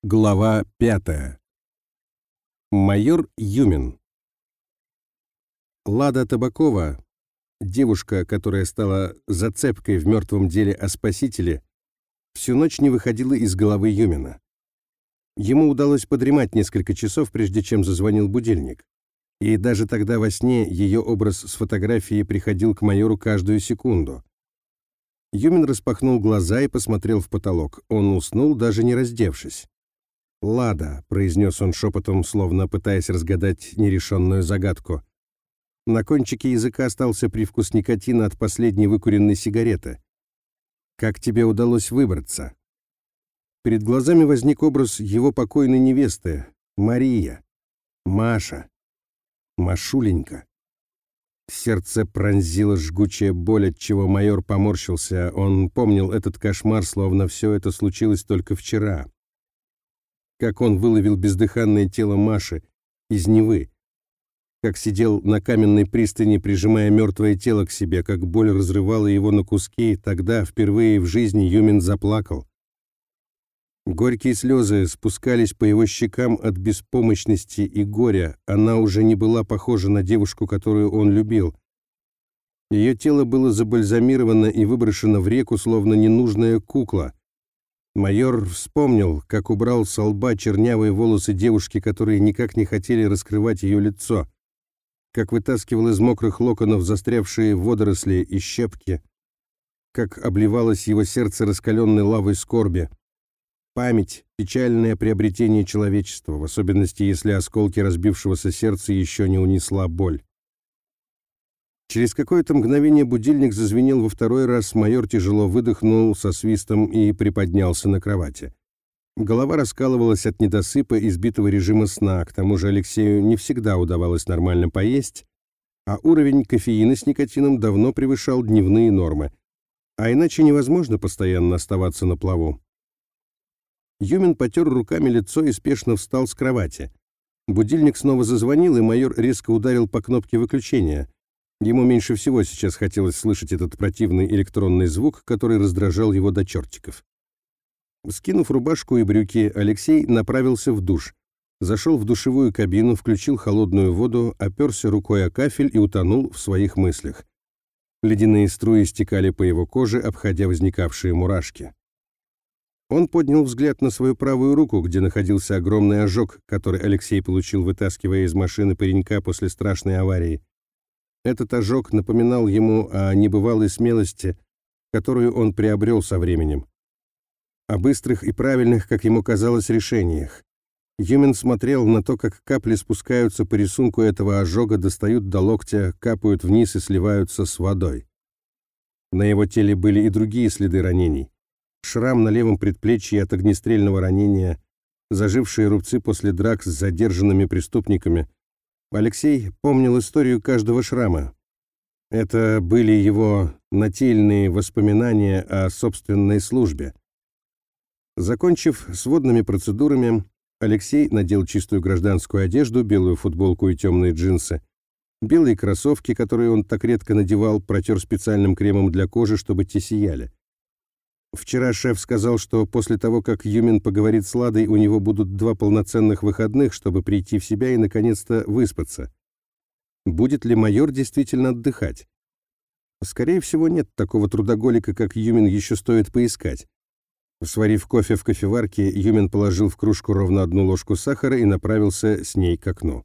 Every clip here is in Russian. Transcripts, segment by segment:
Глава 5. Майор Юмин. Лада Табакова, девушка, которая стала зацепкой в мертвом деле о спасителе, всю ночь не выходила из головы Юмина. Ему удалось подремать несколько часов, прежде чем зазвонил будильник. И даже тогда во сне ее образ с фотографией приходил к майору каждую секунду. Юмин распахнул глаза и посмотрел в потолок. Он уснул, даже не раздевшись. «Лада», — произнес он шепотом, словно пытаясь разгадать нерешенную загадку. На кончике языка остался привкус никотина от последней выкуренной сигареты. «Как тебе удалось выбраться?» Перед глазами возник образ его покойной невесты, Мария, Маша, Машуленька. Сердце пронзило жгучая боль, отчего майор поморщился. Он помнил этот кошмар, словно все это случилось только вчера. Как он выловил бездыханное тело Маши из Невы, как сидел на каменной пристани, прижимая мертвое тело к себе, как боль разрывала его на куски, тогда впервые в жизни Юмин заплакал. Горькие слезы спускались по его щекам от беспомощности и горя. Она уже не была похожа на девушку, которую он любил. Ее тело было забальзамировано и выброшено в реку, словно ненужная кукла. Майор вспомнил, как убрал со лба чернявые волосы девушки, которые никак не хотели раскрывать ее лицо, как вытаскивал из мокрых локонов застрявшие водоросли и щепки, как обливалось его сердце раскаленной лавой скорби. Память — печальное приобретение человечества, в особенности, если осколки разбившегося сердца еще не унесла боль. Через какое-то мгновение будильник зазвенел во второй раз, майор тяжело выдохнул со свистом и приподнялся на кровати. Голова раскалывалась от недосыпа и сбитого режима сна, к тому же Алексею не всегда удавалось нормально поесть, а уровень кофеина с никотином давно превышал дневные нормы, а иначе невозможно постоянно оставаться на плаву. Юмин потер руками лицо и спешно встал с кровати. Будильник снова зазвонил, и майор резко ударил по кнопке выключения. Ему меньше всего сейчас хотелось слышать этот противный электронный звук, который раздражал его до чертиков. Скинув рубашку и брюки, Алексей направился в душ. Зашел в душевую кабину, включил холодную воду, оперся рукой о кафель и утонул в своих мыслях. Ледяные струи стекали по его коже, обходя возникавшие мурашки. Он поднял взгляд на свою правую руку, где находился огромный ожог, который Алексей получил, вытаскивая из машины паренька после страшной аварии. Этот ожог напоминал ему о небывалой смелости, которую он приобрел со временем. О быстрых и правильных, как ему казалось, решениях. Юмин смотрел на то, как капли спускаются по рисунку этого ожога, достают до локтя, капают вниз и сливаются с водой. На его теле были и другие следы ранений. Шрам на левом предплечье от огнестрельного ранения, зажившие рубцы после драк с задержанными преступниками. Алексей помнил историю каждого шрама. Это были его нательные воспоминания о собственной службе. Закончив с водными процедурами, Алексей надел чистую гражданскую одежду, белую футболку и темные джинсы. Белые кроссовки, которые он так редко надевал, протер специальным кремом для кожи, чтобы те сияли. Вчера шеф сказал, что после того, как Юмин поговорит с Ладой, у него будут 2 полноценных выходных, чтобы прийти в себя и, наконец-то, выспаться. Будет ли майор действительно отдыхать? Скорее всего, нет, такого трудоголика, как Юмин, еще стоит поискать. Сварив кофе в кофеварке, Юмин положил в кружку ровно 1 ложку сахара и направился с ней к окну.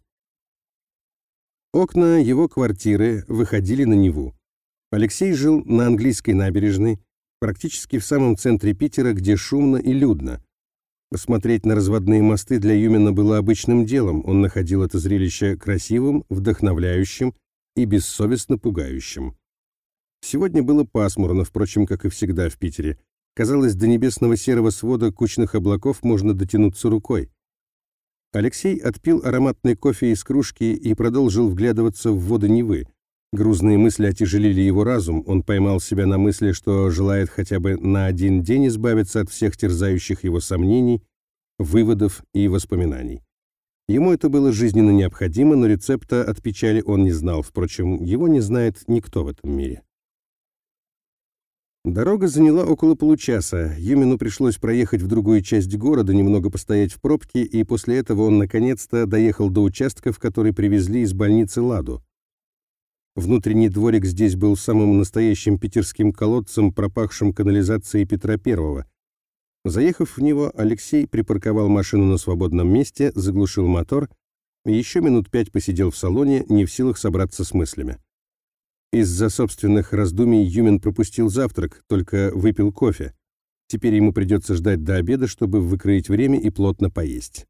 Окна его квартиры выходили на Неву. Алексей жил на Английской набережной, практически в самом центре Питера, где шумно и людно. Смотреть на разводные мосты для Юмина было обычным делом. Он находил это зрелище красивым, вдохновляющим и бессовестно пугающим. Сегодня было пасмурно, впрочем, как и всегда в Питере. Казалось, до небесного серого свода кучных облаков можно дотянуться рукой. Алексей отпил ароматный кофе из кружки и продолжил вглядываться в воды Невы. Грузные мысли отяжелили его разум, он поймал себя на мысли, что желает хотя бы на 1 день избавиться от всех терзающих его сомнений, выводов и воспоминаний. Ему это было жизненно необходимо, но рецепта от печали он не знал, впрочем, его не знает никто в этом мире. Дорога заняла около получаса. Юмину пришлось проехать в другую часть города, немного постоять в пробке, и после этого он наконец-то доехал до участка, в который привезли из больницы Ладу. Внутренний дворик здесь был самым настоящим питерским колодцем, пропахшим канализацией Петра Первого. Заехав в него, Алексей припарковал машину на свободном месте, заглушил мотор и еще минут 5 посидел в салоне, не в силах собраться с мыслями. Из-за собственных раздумий Юмин пропустил завтрак, только выпил кофе. Теперь ему придется ждать до обеда, чтобы выкроить время и плотно поесть.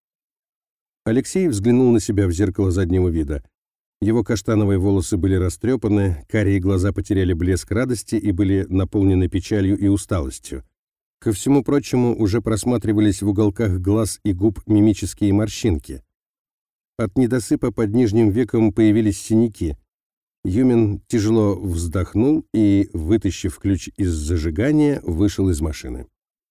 Алексей взглянул на себя в зеркало заднего вида. Его каштановые волосы были растрепаны, карие глаза потеряли блеск радости и были наполнены печалью и усталостью. Ко всему прочему, уже просматривались в уголках глаз и губ мимические морщинки. От недосыпа под нижним веком появились синяки. Юмин тяжело вздохнул и, вытащив ключ из зажигания, вышел из машины.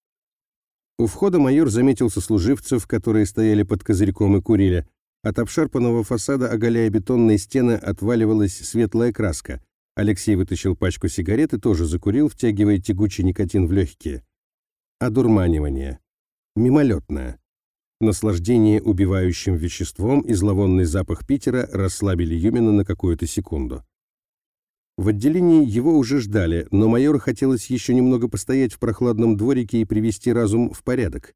У входа майор заметил сослуживцев, которые стояли под козырьком и курили. От обшарпанного фасада, оголяя бетонные стены, отваливалась светлая краска. Алексей вытащил пачку сигарет и тоже закурил, втягивая тягучий никотин в легкие. Одурманивание. Мимолетное. Наслаждение убивающим веществом и зловонный запах Питера расслабили Юмина на какую-то секунду. В отделении его уже ждали, но майору хотелось еще немного постоять в прохладном дворике и привести разум в порядок.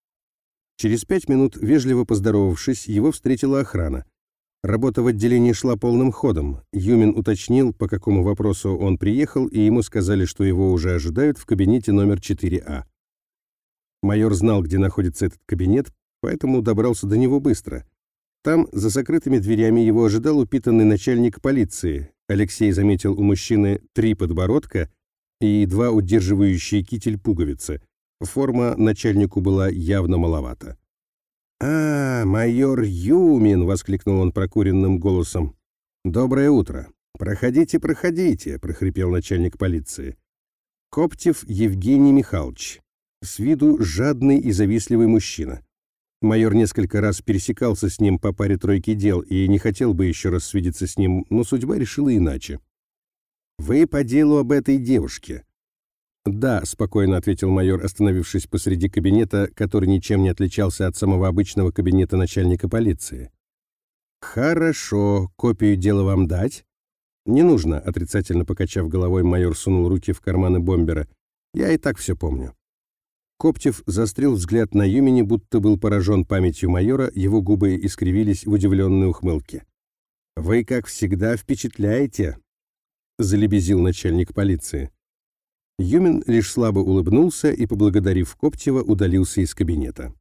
Через 5 минут, вежливо поздоровавшись, его встретила охрана. Работа в отделении шла полным ходом. Юмин уточнил, по какому вопросу он приехал, и ему сказали, что его уже ожидают в кабинете номер 4А. Майор знал, где находится этот кабинет, поэтому добрался до него быстро. Там, за закрытыми дверями, его ожидал упитанный начальник полиции. Алексей заметил у мужчины 3 подбородка и 2 удерживающие китель пуговицы. Форма начальнику была явно маловата. «А, майор Юмин!» — воскликнул он прокуренным голосом. «Доброе утро! Проходите, проходите!» — прохрипел начальник полиции. Коптев Евгений Михайлович. С виду жадный и завистливый мужчина. Майор несколько раз пересекался с ним по паре-тройке дел и не хотел бы еще раз свидеться с ним, но судьба решила иначе. «Вы по делу об этой девушке?» «Да», — спокойно ответил майор, остановившись посреди кабинета, который ничем не отличался от самого обычного кабинета начальника полиции. «Хорошо. Копию дела вам дать?» «Не нужно», — отрицательно покачав головой, майор сунул руки в карманы бомбера. «Я и так все помню». Коптев заострил взгляд на Юмине, будто был поражен памятью майора, его губы искривились в удивленной ухмылке. «Вы, как всегда, впечатляете», — залебезил начальник полиции. Юмин лишь слабо улыбнулся и, поблагодарив Коптева, удалился из кабинета.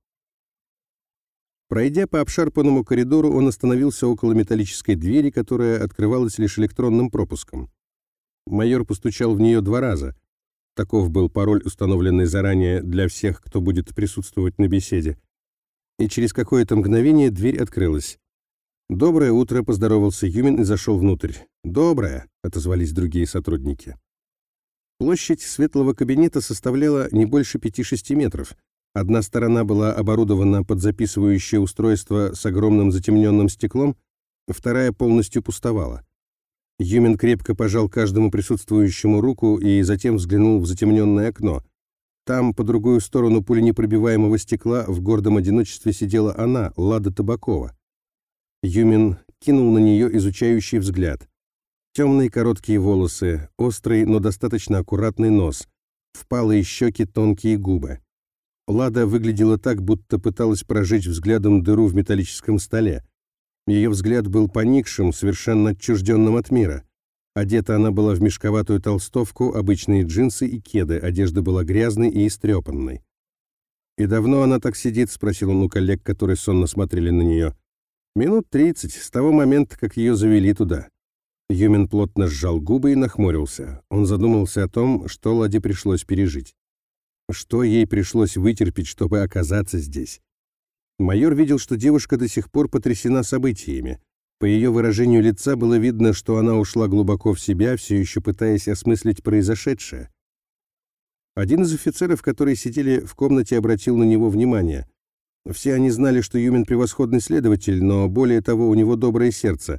Пройдя по обшарпанному коридору, он остановился около металлической двери, которая открывалась лишь электронным пропуском. Майор постучал в нее 2 раза. Таков был пароль, установленный заранее для всех, кто будет присутствовать на беседе. И через какое-то мгновение дверь открылась. «Доброе утро», — поздоровался Юмин и зашел внутрь. «Доброе», — отозвались другие сотрудники. Площадь светлого кабинета составляла не больше 5-6 метров. Одна сторона была оборудована под записывающее устройство с огромным затемненным стеклом, вторая полностью пустовала. Юмин крепко пожал каждому присутствующему руку и затем взглянул в затемненное окно. Там, по другую сторону пуленепробиваемого стекла, в гордом одиночестве сидела она, Лада Табакова. Юмин кинул на нее изучающий взгляд. Темные короткие волосы, острый, но достаточно аккуратный нос, впалые щеки, тонкие губы. Лада выглядела так, будто пыталась прожечь взглядом дыру в металлическом столе. Ее взгляд был поникшим, совершенно отчужденным от мира. Одета она была в мешковатую толстовку, обычные джинсы и кеды, одежда была грязной и истрепанной. «И давно она так сидит?» — спросил он у коллег, которые сонно смотрели на нее. «Минут 30, с того момента, как ее завели туда». Юмин плотно сжал губы и нахмурился. Он задумался о том, что Ладе пришлось пережить. Что ей пришлось вытерпеть, чтобы оказаться здесь. Майор видел, что девушка до сих пор потрясена событиями. По ее выражению лица было видно, что она ушла глубоко в себя, все еще пытаясь осмыслить произошедшее. Один из офицеров, которые сидели в комнате, обратил на него внимание. Все они знали, что Юмин превосходный следователь, но более того, у него доброе сердце.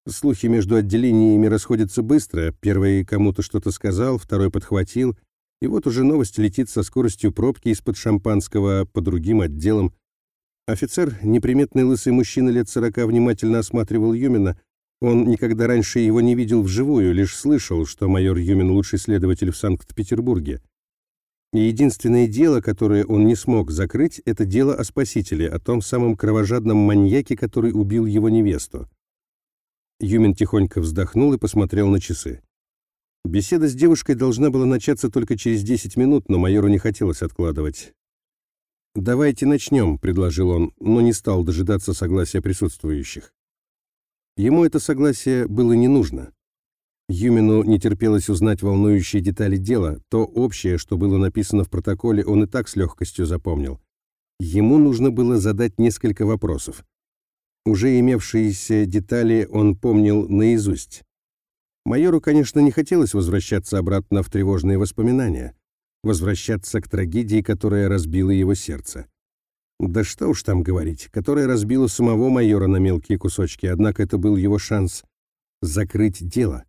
Слухи между отделениями расходятся быстро. Первый кому-то что-то сказал, второй подхватил, и вот уже новость летит со скоростью пробки из-под шампанского по другим отделам. Офицер, неприметный лысый мужчина лет 40, внимательно осматривал Юмина. Он никогда раньше его не видел вживую, лишь слышал, что майор Юмин лучший следователь в Санкт-Петербурге. И единственное дело, которое он не смог закрыть, это дело о спасителе, о том самом кровожадном маньяке, который убил его невесту. Юмин тихонько вздохнул и посмотрел на часы. Беседа с девушкой должна была начаться только через 10 минут, но майору не хотелось откладывать. «Давайте начнем», — предложил он, но не стал дожидаться согласия присутствующих. Ему это согласие было не нужно. Юмину не терпелось узнать волнующие детали дела, то общее, что было написано в протоколе, он и так с легкостью запомнил. Ему нужно было задать несколько вопросов. Уже имевшиеся детали он помнил наизусть. Майору, конечно, не хотелось возвращаться обратно в тревожные воспоминания, возвращаться к трагедии, которая разбила его сердце. Да что уж там говорить, которая разбила самого майора на мелкие кусочки, однако это был его шанс закрыть дело.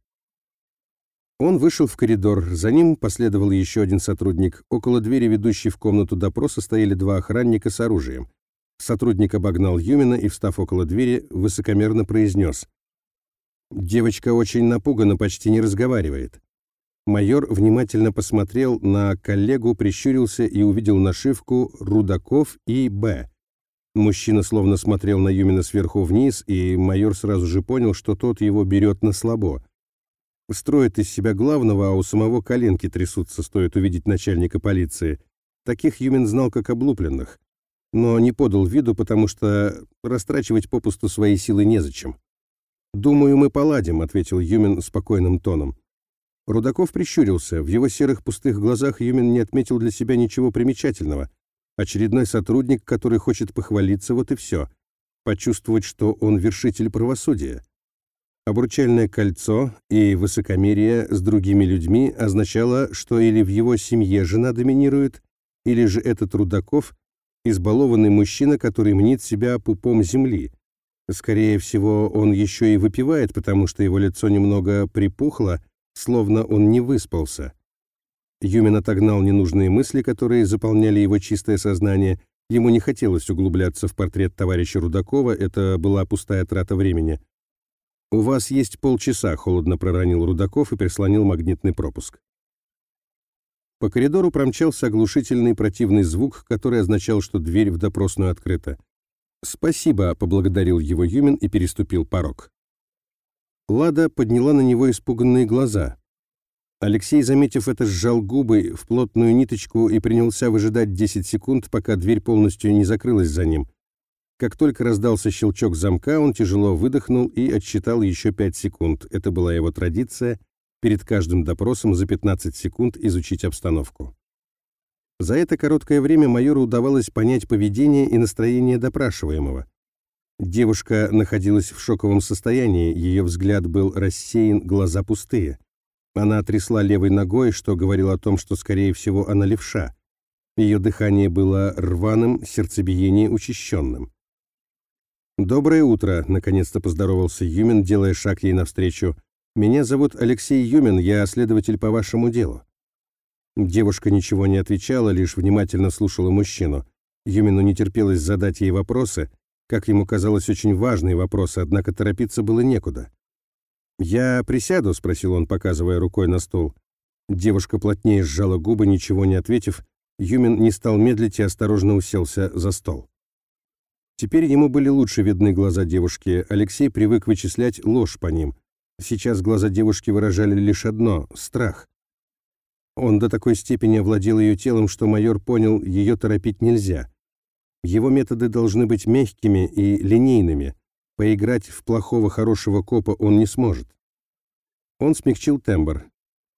Он вышел в коридор, за ним последовал еще один сотрудник. Около двери, ведущей в комнату допроса, стояли два охранника с оружием. Сотрудник обогнал Юмина и, встав около двери, высокомерно произнес: «Девочка очень напугана, почти не разговаривает». Майор внимательно посмотрел на коллегу, прищурился и увидел нашивку «Рудаков и Б». Мужчина словно смотрел на Юмина сверху вниз, и майор сразу же понял, что тот его берет на слабо. Строит из себя главного, а у самого коленки трясутся, стоит увидеть начальника полиции. Таких Юмин знал как облупленных, но не подал виду, потому что растрачивать попусту свои силы незачем. «Думаю, мы поладим», — ответил Юмин спокойным тоном. Рудаков прищурился. В его серых пустых глазах Юмин не отметил для себя ничего примечательного. Очередной сотрудник, который хочет похвалиться, вот и все. Почувствовать, что он вершитель правосудия. Обручальное кольцо и высокомерие с другими людьми означало, что или в его семье жена доминирует, или же этот Рудаков — избалованный мужчина, который мнит себя пупом земли. Скорее всего, он еще и выпивает, потому что его лицо немного припухло, словно он не выспался. Юмин отогнал ненужные мысли, которые заполняли его чистое сознание. Ему не хотелось углубляться в портрет товарища Рудакова, это была пустая трата времени. «У вас есть полчаса», — холодно проронил Рудаков и прислонил магнитный пропуск. По коридору промчался оглушительный противный звук, который означал, что дверь в допросную открыта. «Спасибо», — поблагодарил его Юмин и переступил порог. Лада подняла на него испуганные глаза. Алексей, заметив это, сжал губы в плотную ниточку и принялся выжидать 10 секунд, пока дверь полностью не закрылась за ним. Как только раздался щелчок замка, он тяжело выдохнул и отсчитал еще 5 секунд. Это была его традиция — перед каждым допросом за 15 секунд изучить обстановку. За это короткое время майору удавалось понять поведение и настроение допрашиваемого. Девушка находилась в шоковом состоянии, ее взгляд был рассеян, глаза пустые. Она трясла левой ногой, что говорило о том, что, скорее всего, она левша. Ее дыхание было рваным, сердцебиение учащенным. «Доброе утро», — наконец-то поздоровался Юмин, делая шаг ей навстречу. «Меня зовут Алексей Юмин, я следователь по вашему делу». Девушка ничего не отвечала, лишь внимательно слушала мужчину. Юмину не терпелось задать ей вопросы, как ему казалось, очень важные вопросы, однако торопиться было некуда. «Я присяду?» — спросил он, показывая рукой на стол. Девушка плотнее сжала губы, ничего не ответив. Юмин не стал медлить и осторожно уселся за стол. Теперь ему были лучше видны глаза девушки. Алексей привык вычислять ложь по ним. Сейчас глаза девушки выражали лишь одно — страх. Он до такой степени овладел ее телом, что майор понял, ее торопить нельзя. Его методы должны быть мягкими и линейными. Поиграть в плохого-хорошего копа он не сможет. Он смягчил тембр.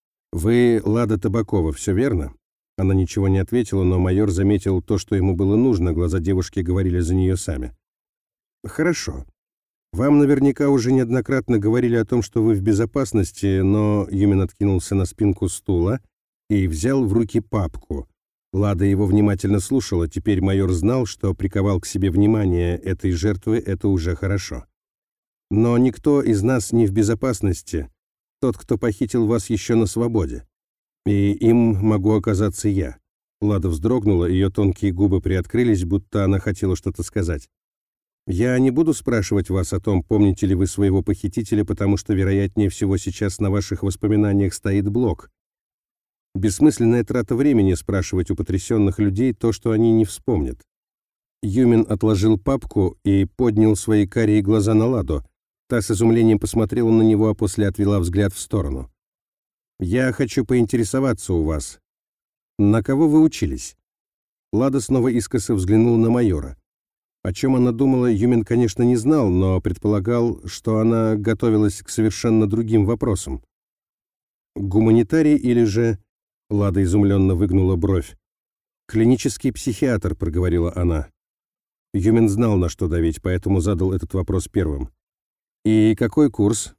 «Вы Лада Табакова, все верно?» Она ничего не ответила, но майор заметил то, что ему было нужно, глаза девушки говорили за нее сами. «Хорошо. Вам наверняка уже неоднократно говорили о том, что вы в безопасности, но...» Юмин откинулся на спинку стула и взял в руки папку. Лада его внимательно слушала, теперь майор знал, что приковал к себе внимание этой жертвы, это уже хорошо. Но никто из нас не в безопасности. Тот, кто похитил вас, еще на свободе. И им могу оказаться я». Лада вздрогнула, ее тонкие губы приоткрылись, будто она хотела что-то сказать. «Я не буду спрашивать вас о том, помните ли вы своего похитителя, потому что, вероятнее всего, сейчас на ваших воспоминаниях стоит блок. Бессмысленная трата времени спрашивать у потрясенных людей то, что они не вспомнят». Юмин отложил папку и поднял свои карие глаза на Ладу. Та с изумлением посмотрела на него, а после отвела взгляд в сторону. «Я хочу поинтересоваться у вас. На кого вы учились?» Лада снова искоса взглянула на майора. О чем она думала, Юмин, конечно, не знал, но предполагал, что она готовилась к совершенно другим вопросам. «Гуманитарий или же...» Лада изумленно выгнула бровь. «Клинический психиатр», — проговорила она. Юмин знал, на что давить, поэтому задал этот вопрос первым. «И какой курс?»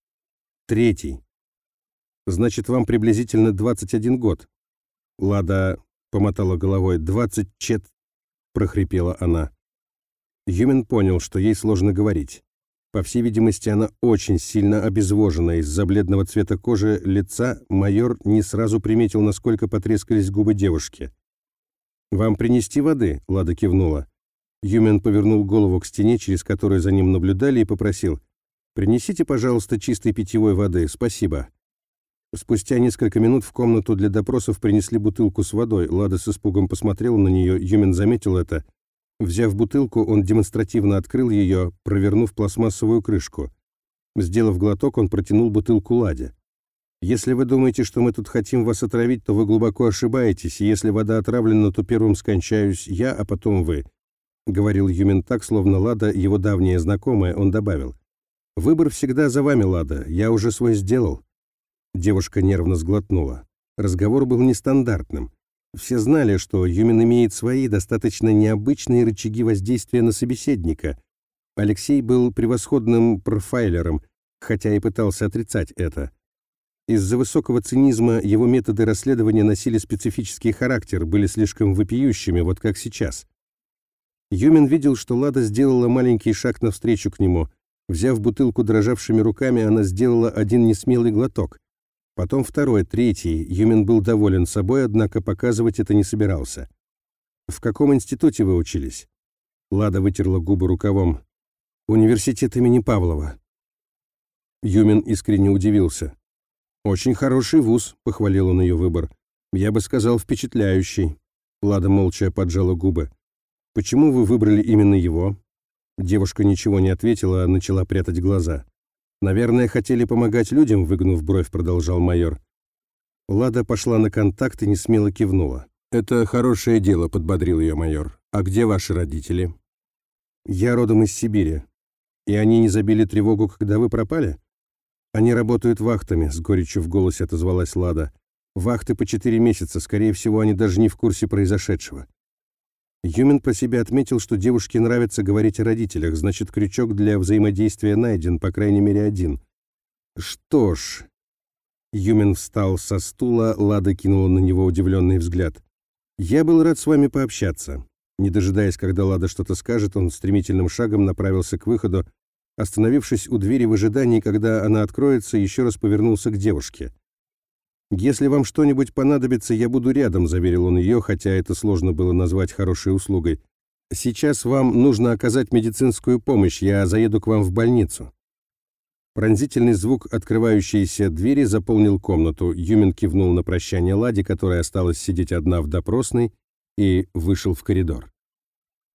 «3. Значит, вам приблизительно 21 год». Лада помотала головой. 24, прохрипела она. Юмин понял, что ей сложно говорить. По всей видимости, она очень сильно обезвожена. Из-за бледного цвета кожи лица майор не сразу приметил, насколько потрескались губы девушки. «Вам принести воды?» — Лада кивнула. Юмин повернул голову к стене, через которую за ним наблюдали, и попросил: «Принесите, пожалуйста, чистой питьевой воды. Спасибо». Спустя несколько минут в комнату для допросов принесли бутылку с водой. Лада с испугом посмотрела на нее, Юмин заметил это. Взяв бутылку, он демонстративно открыл ее, провернув пластмассовую крышку. Сделав глоток, он протянул бутылку Ладе. «Если вы думаете, что мы тут хотим вас отравить, то вы глубоко ошибаетесь, и если вода отравлена, то первым скончаюсь я, а потом вы», — говорил Юмин так, словно Лада его давняя знакомая. Он добавил: «Выбор всегда за вами, Лада, я уже свой сделал». Девушка нервно сглотнула. Разговор был нестандартным. Все знали, что Юмин имеет свои достаточно необычные рычаги воздействия на собеседника. Алексей был превосходным профайлером, хотя и пытался отрицать это. Из-за высокого цинизма его методы расследования носили специфический характер, были слишком вопиющими, вот как сейчас. Юмин видел, что Лада сделала маленький шаг навстречу к нему. Взяв бутылку дрожавшими руками, она сделала один несмелый глоток. Потом второй, третий. Юмин был доволен собой, однако показывать это не собирался. «В каком институте вы учились?» Лада вытерла губы рукавом. «Университет имени Павлова». Юмин искренне удивился. «Очень хороший вуз», — похвалил он ее выбор. «Я бы сказал, впечатляющий». Лада молча поджала губы. «Почему вы выбрали именно его?» Девушка ничего не ответила, а начала прятать глаза. «Наверное, хотели помогать людям», — выгнув бровь, продолжал майор. Лада пошла на контакт и несмело кивнула. «Это хорошее дело», — подбодрил ее майор. «А где ваши родители?» «Я родом из Сибири. И они не забили тревогу, когда вы пропали?» «Они работают вахтами», — с горечью в голосе отозвалась Лада. «Вахты по 4 месяца, скорее всего, они даже не в курсе произошедшего». Юмин про себя отметил, что девушке нравится говорить о родителях, значит, крючок для взаимодействия найден, по крайней мере, один. «Что ж...» Юмин встал со стула, Лада кинула на него удивленный взгляд. «Я был рад с вами пообщаться». Не дожидаясь, когда Лада что-то скажет, он стремительным шагом направился к выходу. Остановившись у двери в ожидании, когда она откроется, еще раз повернулся к девушке. «Если вам что-нибудь понадобится, я буду рядом», — заверил он ее, хотя это сложно было назвать хорошей услугой. «Сейчас вам нужно оказать медицинскую помощь, я заеду к вам в больницу». Пронзительный звук открывающейся двери заполнил комнату. Юмин кивнул на прощание Ладе, которая осталась сидеть одна в допросной, и вышел в коридор.